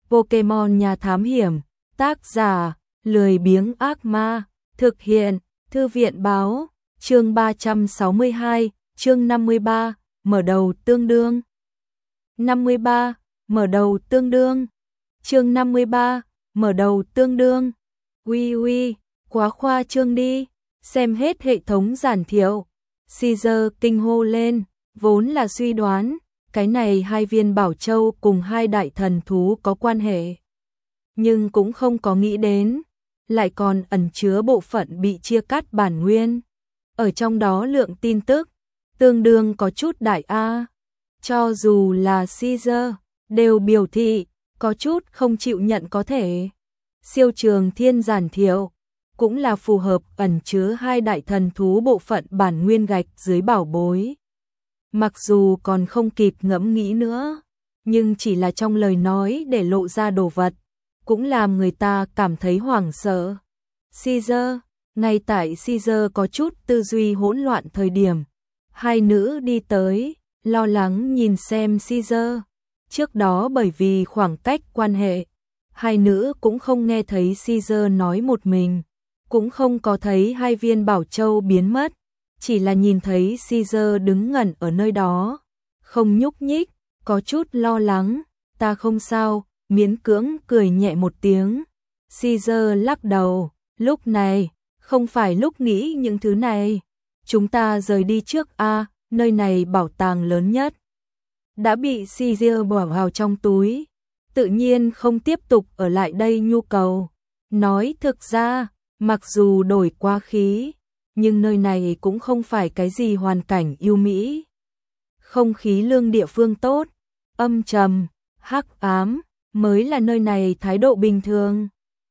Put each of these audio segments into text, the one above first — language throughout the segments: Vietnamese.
Pokemon nhà thám hiểm, tác giả, lười biếng ác ma, thực hiện, thư viện báo, chương 362, chương 53, mở đầu tương đương. 53, mở đầu tương đương. Chương 53, mở đầu tương đương. Uy, quá khoa trương đi, xem hết hệ thống giản thiệu. Caesar kinh hô lên, vốn là suy đoán, cái này hai viên bảo châu cùng hai đại thần thú có quan hệ. Nhưng cũng không có nghĩ đến, lại còn ẩn chứa bộ phận bị chia cắt bản nguyên. Ở trong đó lượng tin tức, tương đương có chút đại A. Cho dù là Caesar, đều biểu thị, có chút không chịu nhận có thể. Siêu trường thiên giản thiệu, cũng là phù hợp ẩn chứa hai đại thần thú bộ phận bản nguyên gạch dưới bảo bối. Mặc dù còn không kịp ngẫm nghĩ nữa, nhưng chỉ là trong lời nói để lộ ra đồ vật, cũng làm người ta cảm thấy hoảng sợ. Caesar, ngay tại Caesar có chút tư duy hỗn loạn thời điểm, hai nữ đi tới, lo lắng nhìn xem Caesar. Trước đó bởi vì khoảng cách quan hệ, hai nữ cũng không nghe thấy Caesar nói một mình, cũng không có thấy hai viên bảo châu biến mất, chỉ là nhìn thấy Caesar đứng ngẩn ở nơi đó, không nhúc nhích, có chút lo lắng. Ta không sao, miễn cưỡng cười nhẹ một tiếng. Caesar lắc đầu, lúc này, không phải lúc nghĩ những thứ này. Chúng ta rời đi trước a, nơi này bảo tàng lớn nhất. Đã bị Caesar bỏ vào trong túi, tự nhiên không tiếp tục ở lại đây nhu cầu. Nói thực ra, mặc dù đổi quá khí, nhưng nơi này cũng không phải cái gì hoàn cảnh yêu mỹ. Không khí lương địa phương tốt, âm trầm, hắc ám, mới là nơi này thái độ bình thường.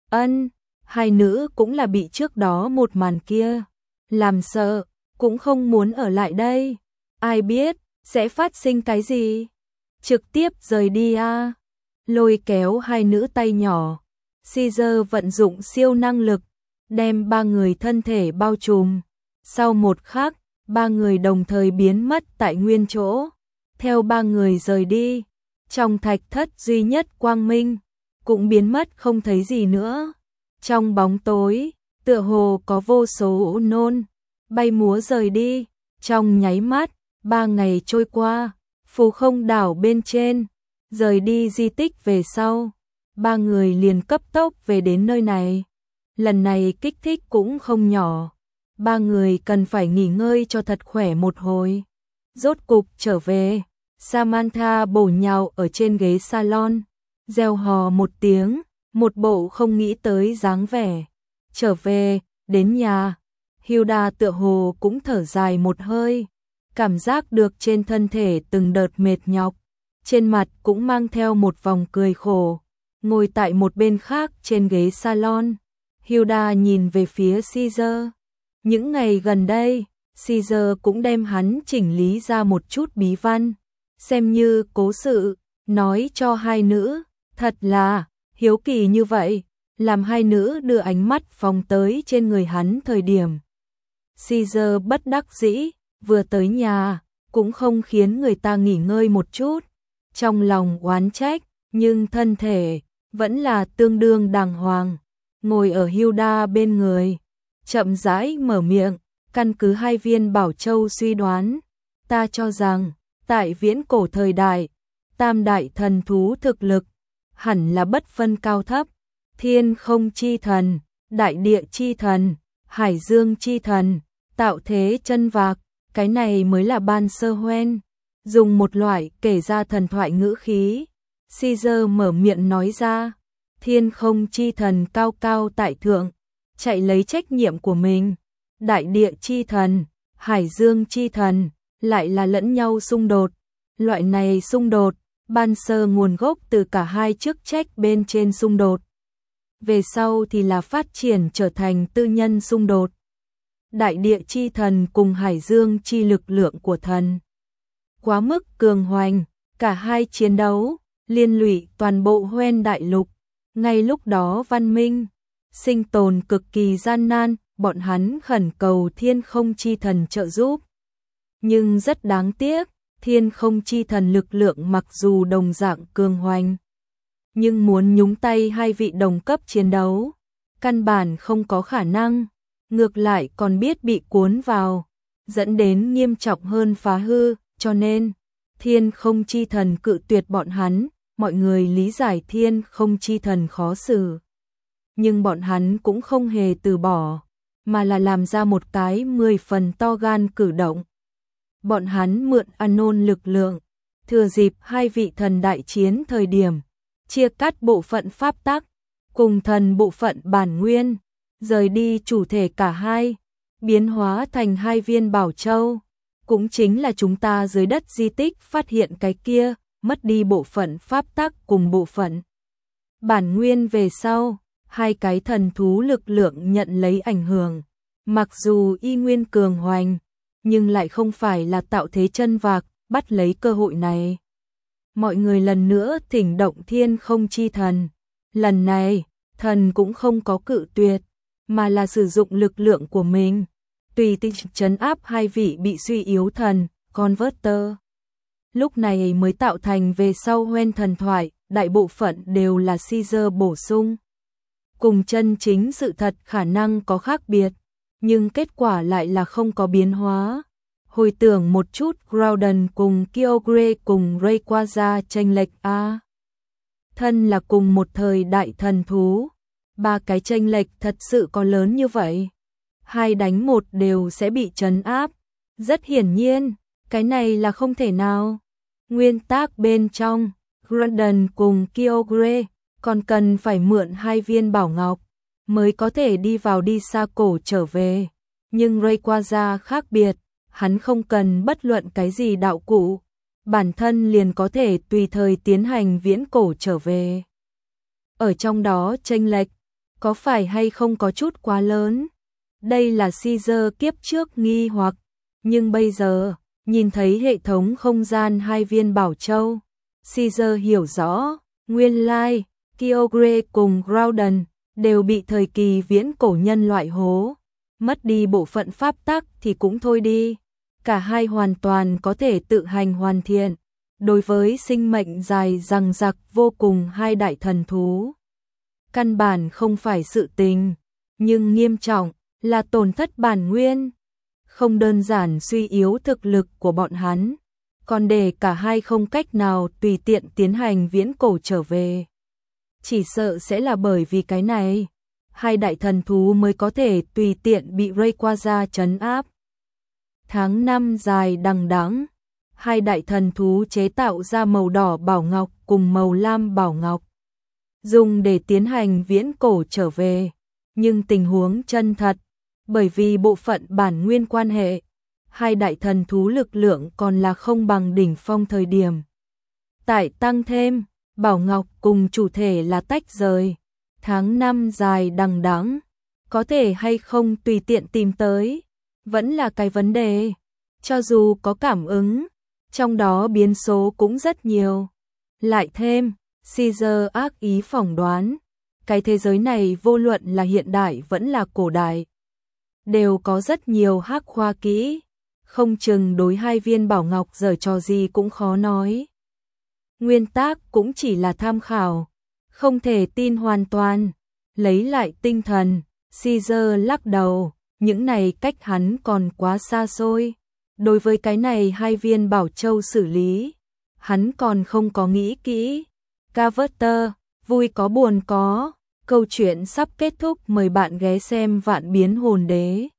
Hai nữ cũng là bị trước đó một màn kia làm sợ, cũng không muốn ở lại đây. Ai biết sẽ phát sinh cái gì? Trực tiếp rời đi a. Lôi kéo hai nữ tay nhỏ, Caesar vận dụng siêu năng lực, đem ba người thân thể bao trùm. Sau một khắc, ba người đồng thời biến mất tại nguyên chỗ. Theo ba người rời đi, trong thạch thất duy nhất quang minh cũng biến mất không thấy gì nữa. Trong bóng tối, tựa hồ có vô số nôn bay múa rời đi. Trong nháy mắt, 3 ngày trôi qua, phù không đảo bên trên, rời đi di tích về sau, ba người liền cấp tốc về đến nơi này. Lần này kích thích cũng không nhỏ, ba người cần phải nghỉ ngơi cho thật khỏe một hồi. Rốt cục trở về, Samantha bổ nhào ở trên ghế salon, reo hò một tiếng, một bộ không nghĩ tới dáng vẻ. Trở về, đến nhà, Hilda tựa hồ cũng thở dài một hơi, cảm giác được trên thân thể từng đợt mệt nhọc, trên mặt cũng mang theo một vòng cười khổ, ngồi tại một bên khác trên ghế salon. Hilda nhìn về phía Caesar. Những ngày gần đây, Caesar cũng đem hắn chỉnh lý ra một chút bí văn, xem như cố sự, nói cho hai nữ. Thật là hiếu kỳ như vậy, làm hai nữ đưa ánh mắt phóng tới trên người hắn thời điểm. Caesar bất đắc dĩ, vừa tới nhà, cũng không khiến người ta nghỉ ngơi một chút. Trong lòng oán trách, nhưng thân thể vẫn là tương đương đàng hoàng, ngồi ở Hilda bên người, chậm rãi mở miệng, căn cứ hai viên bảo châu suy đoán, ta cho rằng, tại viễn cổ thời đại, tam đại thần thú thực lực hẳn là bất phân cao thấp, thiên không chi thần, đại địa chi thần, hải dương chi thần, tạo thế chân vạc, cái này mới là ban sơ hoen. Dùng một loại kể ra thần thoại ngữ khí, Caesar mở miệng nói ra, thiên không chi thần cao cao tại thượng, chạy lấy trách nhiệm của mình, đại địa chi thần, hải dương chi thần, lại là lẫn nhau xung đột. Loại này xung đột, ban sơ nguồn gốc từ cả hai chức trách bên trên xung đột. Về sau thì là phát triển trở thành tư nhân xung đột. Đại địa chi thần cùng hải dương chi lực lượng của thần quá mức cường hoành, cả hai chiến đấu liên lụy toàn bộ Hoen đại lục. Ngay lúc đó văn minh sinh tồn cực kỳ gian nan, bọn hắn khẩn cầu thiên không chi thần trợ giúp. Nhưng rất đáng tiếc, thiên không chi thần lực lượng mặc dù đồng dạng cường hoành, nhưng muốn nhúng tay hai vị đồng cấp chiến đấu, căn bản không có khả năng, ngược lại còn biết bị cuốn vào, dẫn đến nghiêm trọng hơn phá hư, cho nên Thiên Không Chi Thần cự tuyệt bọn hắn, mọi người lý giải Thiên Không Chi Thần khó xử. Nhưng bọn hắn cũng không hề từ bỏ, mà là làm ra một cái 10 phần to gan cử động. Bọn hắn mượn Anon lực lượng, thừa dịp hai vị thần đại chiến thời điểm, chia cắt bộ phận pháp tắc, cùng thần bộ phận bản nguyên, rời đi chủ thể cả hai, biến hóa thành hai viên bảo châu, cũng chính là chúng ta dưới đất di tích phát hiện cái kia, mất đi bộ phận pháp tắc cùng bộ phận bản nguyên về sau, hai cái thần thú lực lượng nhận lấy ảnh hưởng, mặc dù y nguyên cường hoành, nhưng lại không phải là tạo thế chân vạc, bắt lấy cơ hội này. Mọi người lần nữa thỉnh động Thiên Không Chi Thần, lần này, thần cũng không có cự tuyệt, mà là sử dụng lực lượng của mình, tùy tiện trấn áp hai vị bị suy yếu thần, Converter. Lúc này mới tạo thành về sau Hoen thần thoại, đại bộ phận đều là Caesar bổ sung. Cùng chân chính sự thật khả năng có khác biệt, nhưng kết quả lại là không có biến hóa. Hồi tưởng một chút Groudon cùng Kyogre cùng Rayquaza chênh lệch a. Thân là cùng một thời đại thần thú, ba cái chênh lệch thật sự có lớn như vậy. 2 đánh 1 đều sẽ bị trấn áp. Rất hiển nhiên, cái này là không thể nào. Nguyên tắc bên trong, Groudon cùng Kyogre còn cần phải mượn 2 viên bảo ngọc mới có thể đi vào đi xa cổ trở về. Nhưng Rayquaza khác biệt, hắn không cần bất luận cái gì đạo cụ, bản thân liền có thể tùy thời tiến hành viễn cổ trở về. Ở trong đó chênh lệch, có phải hay không có chút quá lớn? Đây là Caesar kiếp trước nghi hoặc, nhưng bây giờ, nhìn thấy hệ thống không gian 2 viên bảo châu, Caesar hiểu rõ, nguyên lai, Kyogre cùng Groudon đều bị thời kỳ viễn cổ nhân loại hố, mất đi bộ phận pháp tắc thì cũng thôi đi, cả hai hoàn toàn có thể tự hành hoàn thiện. Đối với sinh mệnh dài dằng dặc vô cùng hai đại thần thú, căn bản không phải sự tình, nhưng nghiêm trọng là tổn thất bản nguyên, không đơn giản suy yếu thực lực của bọn hắn, còn để cả hai không cách nào tùy tiện tiến hành viễn cổ trở về. Chỉ sợ sẽ là bởi vì cái này, hai đại thần thú mới có thể tùy tiện bị Rayquaza trấn áp. Tháng 5 dài đằng đẵng, hai đại thần thú chế tạo ra màu đỏ bảo ngọc cùng màu lam bảo ngọc, dùng để tiến hành viễn cổ trở về, nhưng tình huống chân thật, bởi vì bộ phận bản nguyên quan hệ, hai đại thần thú lực lượng còn là không bằng đỉnh phong thời điểm. Tại tăng thêm, bảo ngọc cùng chủ thể là tách rời, tháng 5 dài đằng đẵng, có thể hay không tùy tiện tìm tới, vẫn là cái vấn đề. Cho dù có cảm ứng, trong đó biến số cũng rất nhiều. Lại thêm, Caesar ác ý phỏng đoán, cái thế giới này vô luận là hiện đại vẫn là cổ đại, đều có rất nhiều hắc khoa kỹ, không chừng đối 2 viên bảo ngọc giở trò gì cũng khó nói. Nguyên tắc cũng chỉ là tham khảo, không thể tin hoàn toàn. Lấy lại tinh thần, Caesar lắc đầu, những này cách hắn còn quá xa xôi. Đối với cái này 2 viên bảo châu xử lý, hắn còn không có nghĩ kỹ. Converter, vui có buồn có, câu chuyện sắp kết thúc, mời bạn ghé xem Vạn Biến Hồn Đế.